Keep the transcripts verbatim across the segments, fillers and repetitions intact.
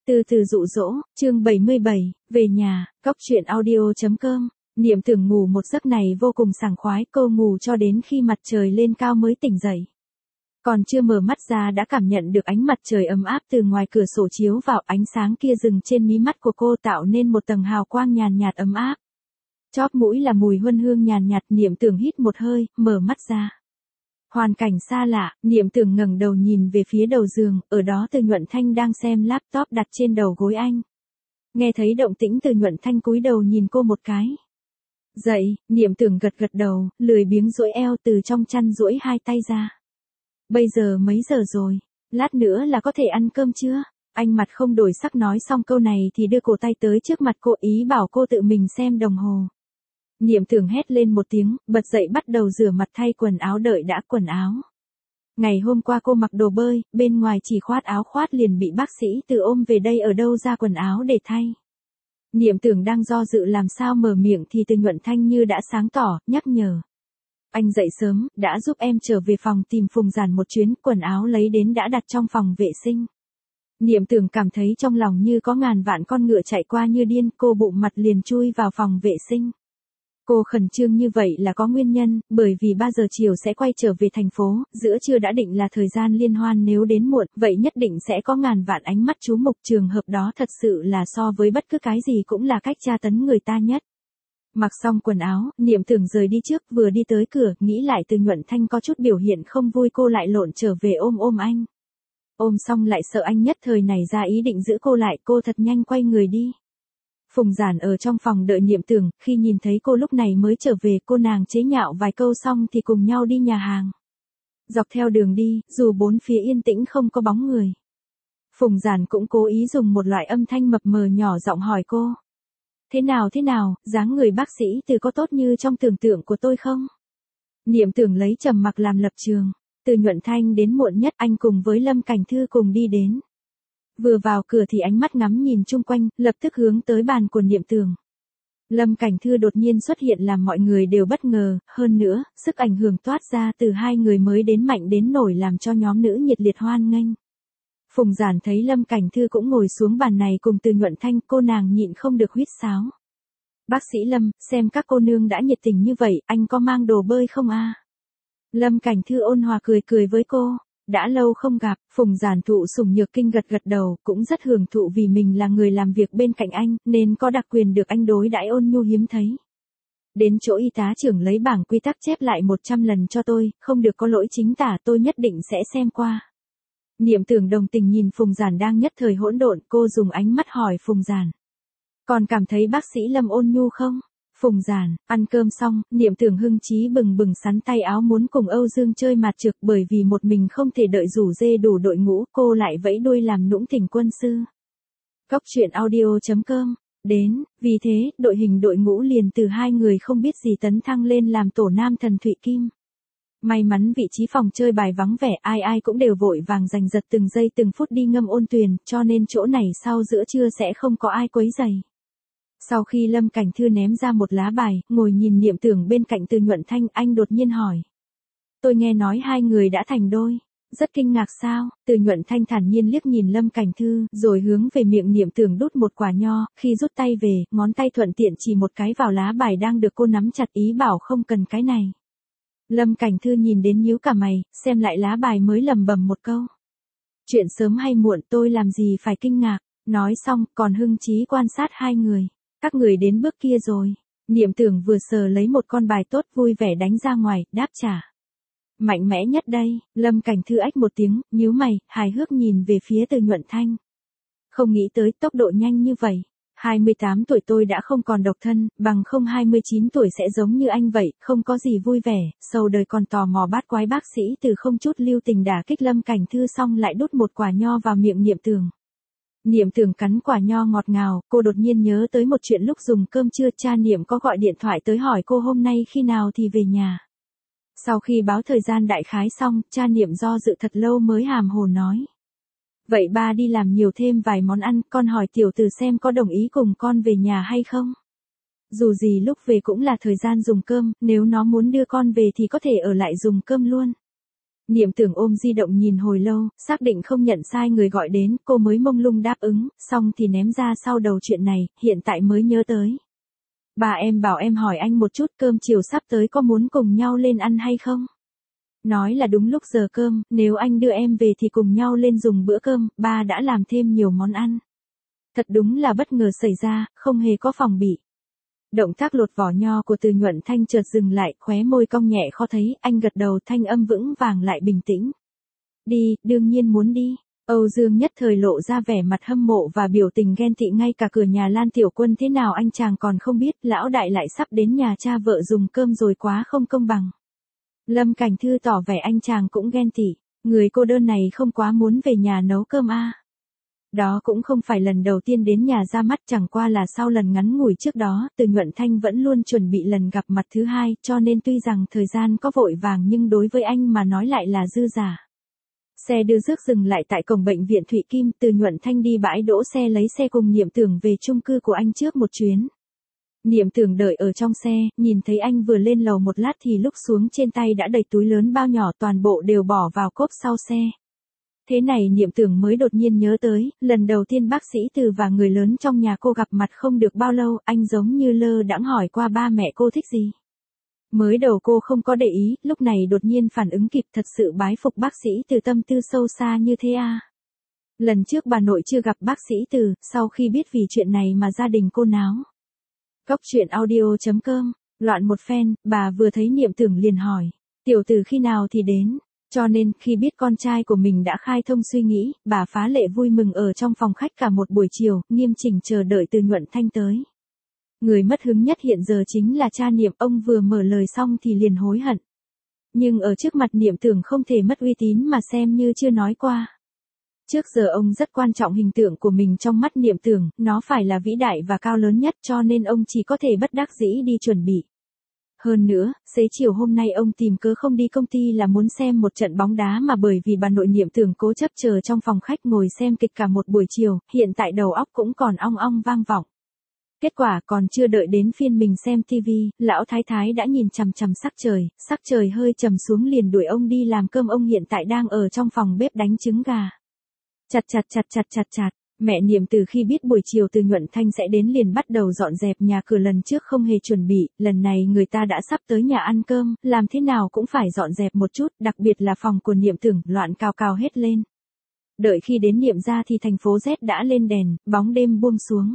Từ từ dụ dỗ, chương bảy mươi bảy, về nhà, cóc truyện audio chấm com. Niệm Tưởng ngủ một giấc này vô cùng sảng khoái, cô ngủ cho đến khi mặt trời lên cao mới tỉnh dậy. Còn chưa mở mắt ra đã cảm nhận được ánh mặt trời ấm áp từ ngoài cửa sổ chiếu vào, ánh sáng kia dừng trên mí mắt của cô tạo nên một tầng hào quang nhàn nhạt ấm áp. Chóp mũi là mùi huân hương nhàn nhạt, Niệm Tưởng hít một hơi, mở mắt ra. Hoàn cảnh xa lạ, Niệm Tưởng ngẩng đầu nhìn về phía đầu giường, ở đó Từ Nhuận Thanh đang xem laptop đặt trên đầu gối anh. Nghe thấy động tĩnh Từ Nhuận Thanh cúi đầu nhìn cô một cái. Dậy, Niệm Tưởng gật gật đầu, lười biếng duỗi eo từ trong chăn duỗi hai tay ra. Bây giờ mấy giờ rồi? Lát nữa là có thể ăn cơm chưa? Anh mặt không đổi sắc nói xong câu này thì đưa cổ tay tới trước mặt cô, ý bảo cô tự mình xem đồng hồ. Niệm Tưởng hét lên một tiếng, bật dậy bắt đầu rửa mặt thay quần áo đợi đã quần áo. Ngày hôm qua cô mặc đồ bơi, bên ngoài chỉ khoát áo khoát liền bị bác sĩ Từ ôm về đây, ở đâu ra quần áo để thay. Niệm Tưởng đang do dự làm sao mở miệng thì Từ Nhuận Thanh như đã sáng tỏ, nhắc nhở. Anh dậy sớm, đã giúp em trở về phòng tìm Phùng Giản một chuyến, quần áo lấy đến đã đặt trong phòng vệ sinh. Niệm Tưởng cảm thấy trong lòng như có ngàn vạn con ngựa chạy qua như điên, cô bụng mặt liền chui vào phòng vệ sinh. Cô khẩn trương như vậy là có nguyên nhân, bởi vì ba giờ chiều sẽ quay trở về thành phố, giữa trưa đã định là thời gian liên hoan, nếu đến muộn, vậy nhất định sẽ có ngàn vạn ánh mắt chú mục, trường hợp đó thật sự là so với bất cứ cái gì cũng là cách tra tấn người ta nhất. Mặc xong quần áo, Niệm Tưởng rời đi trước, vừa đi tới cửa, nghĩ lại Từ Nhuận Thanh có chút biểu hiện không vui, cô lại lộn trở về ôm ôm anh. Ôm xong lại sợ anh nhất thời này ra ý định giữ cô lại, cô thật nhanh quay người đi. Phùng Giản ở trong phòng đợi Niệm Tưởng, khi nhìn thấy cô lúc này mới trở về, cô nàng chế nhạo vài câu xong thì cùng nhau đi nhà hàng. Dọc theo đường đi, dù bốn phía yên tĩnh không có bóng người, Phùng Giản cũng cố ý dùng một loại âm thanh mập mờ nhỏ giọng hỏi cô. Thế nào thế nào, dáng người bác sĩ Từ có tốt như trong tưởng tượng của tôi không? Niệm Tưởng lấy trầm mặc làm lập trường. Từ Nhuận Thanh đến muộn nhất, anh cùng với Lâm Cảnh Thư cùng đi đến. Vừa vào cửa thì ánh mắt ngắm nhìn chung quanh, lập tức hướng tới bàn của Niệm Tưởng. Lâm Cảnh Thư đột nhiên xuất hiện làm mọi người đều bất ngờ, hơn nữa, sức ảnh hưởng toát ra từ hai người mới đến mạnh đến nổi làm cho nhóm nữ nhiệt liệt hoan nghênh. Phùng Giản thấy Lâm Cảnh Thư cũng ngồi xuống bàn này cùng Từ Nhuận Thanh, cô nàng nhịn không được huýt sáo. Bác sĩ Lâm, xem các cô nương đã nhiệt tình như vậy, anh có mang đồ bơi không a? Lâm Cảnh Thư ôn hòa cười cười với cô. Đã lâu không gặp, Phùng Giản thụ sủng nhược kinh gật gật đầu, cũng rất hưởng thụ vì mình là người làm việc bên cạnh anh, nên có đặc quyền được anh đối đãi ôn nhu hiếm thấy. Đến chỗ y tá trưởng lấy bảng quy tắc chép lại một trăm lần cho tôi, không được có lỗi chính tả, tôi nhất định sẽ xem qua. Niệm Tưởng đồng tình nhìn Phùng Giản đang nhất thời hỗn độn, cô dùng ánh mắt hỏi Phùng Giản. Còn cảm thấy bác sĩ Lâm ôn nhu không? Phùng Giản, ăn cơm xong, Niệm Tưởng hưng chí bừng bừng sắn tay áo muốn cùng Âu Dương chơi mặt trược, bởi vì một mình không thể đợi rủ dê đủ đội ngũ, cô lại vẫy đuôi làm nũng thỉnh quân sư. Cóc truyện audio chấm com, đến, vì thế, đội hình đội ngũ liền từ hai người không biết gì tấn thăng lên làm tổ nam thần Thụy Kim. May mắn vị trí phòng chơi bài vắng vẻ, ai ai cũng đều vội vàng giành giật từng giây từng phút đi ngâm ôn tuyền, cho nên chỗ này sau giữa trưa sẽ không có ai quấy rầy. Sau khi Lâm Cảnh Thư ném ra một lá bài, ngồi nhìn Niệm Tưởng bên cạnh Từ Nhuận Thanh, anh đột nhiên hỏi. Tôi nghe nói hai người đã thành đôi. Rất kinh ngạc sao? Từ Nhuận Thanh thản nhiên liếc nhìn Lâm Cảnh Thư, rồi hướng về miệng Niệm Tưởng đút một quả nho, khi rút tay về, ngón tay thuận tiện chỉ một cái vào lá bài đang được cô nắm chặt, ý bảo không cần cái này. Lâm Cảnh Thư nhìn đến nhíu cả mày, xem lại lá bài mới lẩm bẩm một câu. Chuyện sớm hay muộn tôi làm gì phải kinh ngạc, nói xong còn hưng chí quan sát hai người. Các người đến bước kia rồi. Niệm Tưởng vừa sờ lấy một con bài tốt vui vẻ đánh ra ngoài, đáp trả. Mạnh mẽ nhất đây, Lâm Cảnh Thư ách một tiếng, nhíu mày, hài hước nhìn về phía Từ Nhuận Thanh. Không nghĩ tới tốc độ nhanh như vậy. hai mươi tám tuổi tôi đã không còn độc thân, bằng không hai mươi chín tuổi sẽ giống như anh vậy, không có gì vui vẻ, sầu đời còn tò mò bát quái bác sĩ Từ không chút lưu tình đả kích Lâm Cảnh Thư xong lại đút một quả nho vào miệng Niệm Tưởng. Niệm Tưởng cắn quả nho ngọt ngào, cô đột nhiên nhớ tới một chuyện lúc dùng cơm trưa, cha Niệm có gọi điện thoại tới hỏi cô hôm nay khi nào thì về nhà. Sau khi báo thời gian đại khái xong, cha Niệm do dự thật lâu mới hàm hồ nói. Vậy ba đi làm nhiều thêm vài món ăn, con hỏi tiểu Từ xem có đồng ý cùng con về nhà hay không? Dù gì lúc về cũng là thời gian dùng cơm, nếu nó muốn đưa con về thì có thể ở lại dùng cơm luôn. Niệm Tưởng ôm di động nhìn hồi lâu, xác định không nhận sai người gọi đến, cô mới mông lung đáp ứng, xong thì ném ra sau đầu chuyện này, hiện tại mới nhớ tới. Bà em bảo em hỏi anh một chút, cơm chiều sắp tới có muốn cùng nhau lên ăn hay không? Nói là đúng lúc giờ cơm, nếu anh đưa em về thì cùng nhau lên dùng bữa cơm, ba đã làm thêm nhiều món ăn. Thật đúng là bất ngờ xảy ra, không hề có phòng bị. Động tác lột vỏ nho của Từ Nhuận Thanh chợt dừng lại, khóe môi cong nhẹ khó thấy, anh gật đầu, thanh âm vững vàng lại bình tĩnh. Đi, đương nhiên muốn đi. Âu Dương nhất thời lộ ra vẻ mặt hâm mộ và biểu tình ghen tị, ngay cả cửa nhà Lan Tiểu Quân thế nào anh chàng còn không biết, lão đại lại sắp đến nhà cha vợ dùng cơm rồi, quá không công bằng. Lâm Cảnh Thư tỏ vẻ anh chàng cũng ghen tị, người cô đơn này không quá muốn về nhà nấu cơm à. Đó cũng không phải lần đầu tiên đến nhà ra mắt, chẳng qua là sau lần ngắn ngủi trước đó, Từ Nhuận Thanh vẫn luôn chuẩn bị lần gặp mặt thứ hai, cho nên tuy rằng thời gian có vội vàng nhưng đối với anh mà nói lại là dư giả. Xe đưa rước dừng lại tại cổng bệnh viện Thụy Kim, Từ Nhuận Thanh đi bãi đỗ xe lấy xe cùng Niệm Tưởng về chung cư của anh trước một chuyến. Niệm Tưởng đợi ở trong xe, nhìn thấy anh vừa lên lầu một lát thì lúc xuống trên tay đã đầy túi lớn bao nhỏ, toàn bộ đều bỏ vào cốp sau xe. Thế này Niệm Tưởng mới đột nhiên nhớ tới, lần đầu tiên bác sĩ Từ và người lớn trong nhà cô gặp mặt không được bao lâu, anh giống như lơ đãng hỏi qua ba mẹ cô thích gì. Mới đầu cô không có để ý, lúc này đột nhiên phản ứng kịp, thật sự bái phục bác sĩ Từ, tâm tư sâu xa như thế à. Lần trước bà nội chưa gặp bác sĩ Từ, sau khi biết vì chuyện này mà gia đình cô náo. Góc truyện audio chấm com, loạn một phen, bà vừa thấy Niệm Tưởng liền hỏi, tiểu tử khi nào thì đến. Cho nên, khi biết con trai của mình đã khai thông suy nghĩ, bà phá lệ vui mừng ở trong phòng khách cả một buổi chiều, nghiêm chỉnh chờ đợi Từ Nhuận Thanh tới. Người mất hứng nhất hiện giờ chính là cha Niệm, ông vừa mở lời xong thì liền hối hận. Nhưng ở trước mặt Niệm Tưởng không thể mất uy tín mà xem như chưa nói qua. Trước giờ ông rất quan trọng hình tượng của mình trong mắt Niệm Tưởng, nó phải là vĩ đại và cao lớn nhất, cho nên ông chỉ có thể bất đắc dĩ đi chuẩn bị. Hơn nữa, xế chiều hôm nay ông tìm cớ không đi công ty là muốn xem một trận bóng đá, mà bởi vì bà nội Niệm Tưởng cố chấp chờ trong phòng khách ngồi xem kịch cả một buổi chiều, hiện tại đầu óc cũng còn ong ong vang vọng. Kết quả còn chưa đợi đến phiên mình xem tivi, lão thái thái đã nhìn chằm chằm sắc trời, sắc trời hơi trầm xuống liền đuổi ông đi làm cơm, ông hiện tại đang ở trong phòng bếp đánh trứng gà. Chặt chặt chặt chặt chặt chặt. Mẹ Niệm từ khi biết buổi chiều Từ Nhuận Thanh sẽ đến liền bắt đầu dọn dẹp nhà cửa, lần trước không hề chuẩn bị, lần này người ta đã sắp tới nhà ăn cơm, làm thế nào cũng phải dọn dẹp một chút, đặc biệt là phòng của Niệm Tưởng, loạn cào cào hết lên. Đợi khi đến Niệm gia thì thành phố Z đã lên đèn, bóng đêm buông xuống.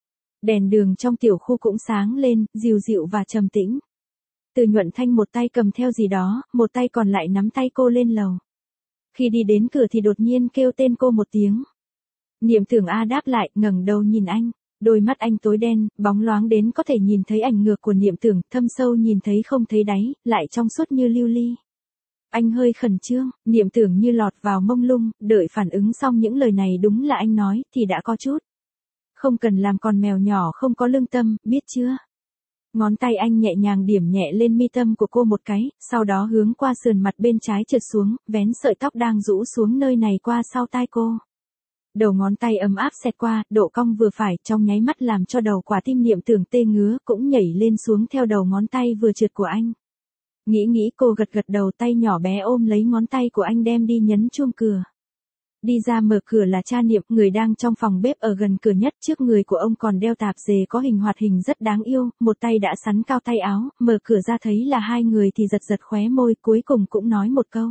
Đèn đường trong tiểu khu cũng sáng lên, dịu dịu và trầm tĩnh. Từ Nhuận Thanh một tay cầm theo gì đó, một tay còn lại nắm tay cô lên lầu. Khi đi đến cửa thì đột nhiên kêu tên cô một tiếng. Niệm Tưởng A đáp lại, ngẩng đầu nhìn anh, đôi mắt anh tối đen, bóng loáng đến có thể nhìn thấy ảnh ngược của Niệm Tưởng, thâm sâu nhìn thấy không thấy đáy, lại trong suốt như lưu ly. Anh hơi khẩn trương, Niệm Tưởng như lọt vào mông lung, đợi phản ứng xong những lời này đúng là anh nói, thì đã có chút. Không cần làm con mèo nhỏ không có lương tâm, biết chưa? Ngón tay anh nhẹ nhàng điểm nhẹ lên mi tâm của cô một cái, sau đó hướng qua sườn mặt bên trái trượt xuống, vén sợi tóc đang rũ xuống nơi này qua sau tai cô. Đầu ngón tay ấm áp xẹt qua, độ cong vừa phải, trong nháy mắt làm cho đầu quả tim Niệm Tưởng tê ngứa, cũng nhảy lên xuống theo đầu ngón tay vừa trượt của anh. Nghĩ nghĩ cô gật gật đầu, tay nhỏ bé ôm lấy ngón tay của anh đem đi nhấn chuông cửa. Đi ra mở cửa là cha Niệm, người đang trong phòng bếp ở gần cửa nhất, trước người của ông còn đeo tạp dề có hình hoạt hình rất đáng yêu, một tay đã sắn cao tay áo, mở cửa ra thấy là hai người thì giật giật khóe môi, cuối cùng cũng nói một câu.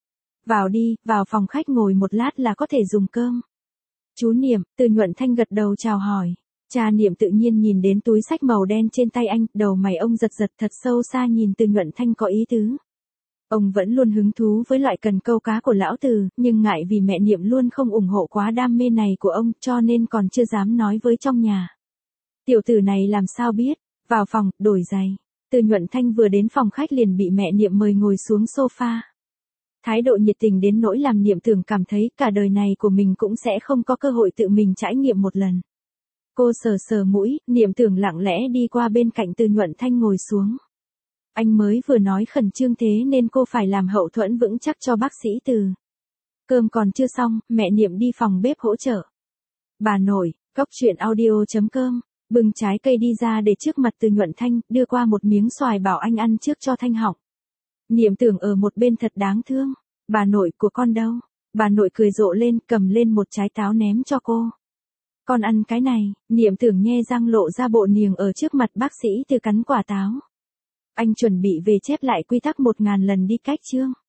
Vào đi, vào phòng khách ngồi một lát là có thể dùng cơm. Chú Niệm, Từ Nhuận Thanh gật đầu chào hỏi. Cha Niệm tự nhiên nhìn đến túi xách màu đen trên tay anh, đầu mày ông giật giật thật sâu xa nhìn Từ Nhuận Thanh có ý tứ. Ông vẫn luôn hứng thú với loại cần câu cá của lão Từ, nhưng ngại vì mẹ Niệm luôn không ủng hộ quá đam mê này của ông, cho nên còn chưa dám nói với trong nhà. Tiểu tử này làm sao biết, vào phòng, đổi giày. Từ Nhuận Thanh vừa đến phòng khách liền bị mẹ Niệm mời ngồi xuống sofa. Thái độ nhiệt tình đến nỗi làm Niệm Tưởng cảm thấy cả đời này của mình cũng sẽ không có cơ hội tự mình trải nghiệm một lần. Cô sờ sờ mũi, Niệm Tưởng lặng lẽ đi qua bên cạnh Từ Nhuận Thanh ngồi xuống. Anh mới vừa nói khẩn trương thế nên cô phải làm hậu thuẫn vững chắc cho bác sĩ Từ. Cơm còn chưa xong, mẹ Niệm đi phòng bếp hỗ trợ. Bà nội, góc truyện audio chấm com, bưng trái cây đi ra để trước mặt Từ Nhuận Thanh, đưa qua một miếng xoài bảo anh ăn trước cho thanh họng. Niệm Tưởng ở một bên thật đáng thương. Bà nội của con đâu? Bà nội cười rộ lên, cầm lên một trái táo ném cho cô. Con ăn cái này, Niệm Tưởng nhe răng lộ ra bộ niềng ở trước mặt bác sĩ Từ cắn quả táo. Anh chuẩn bị về chép lại quy tắc một ngàn lần đi cách chương.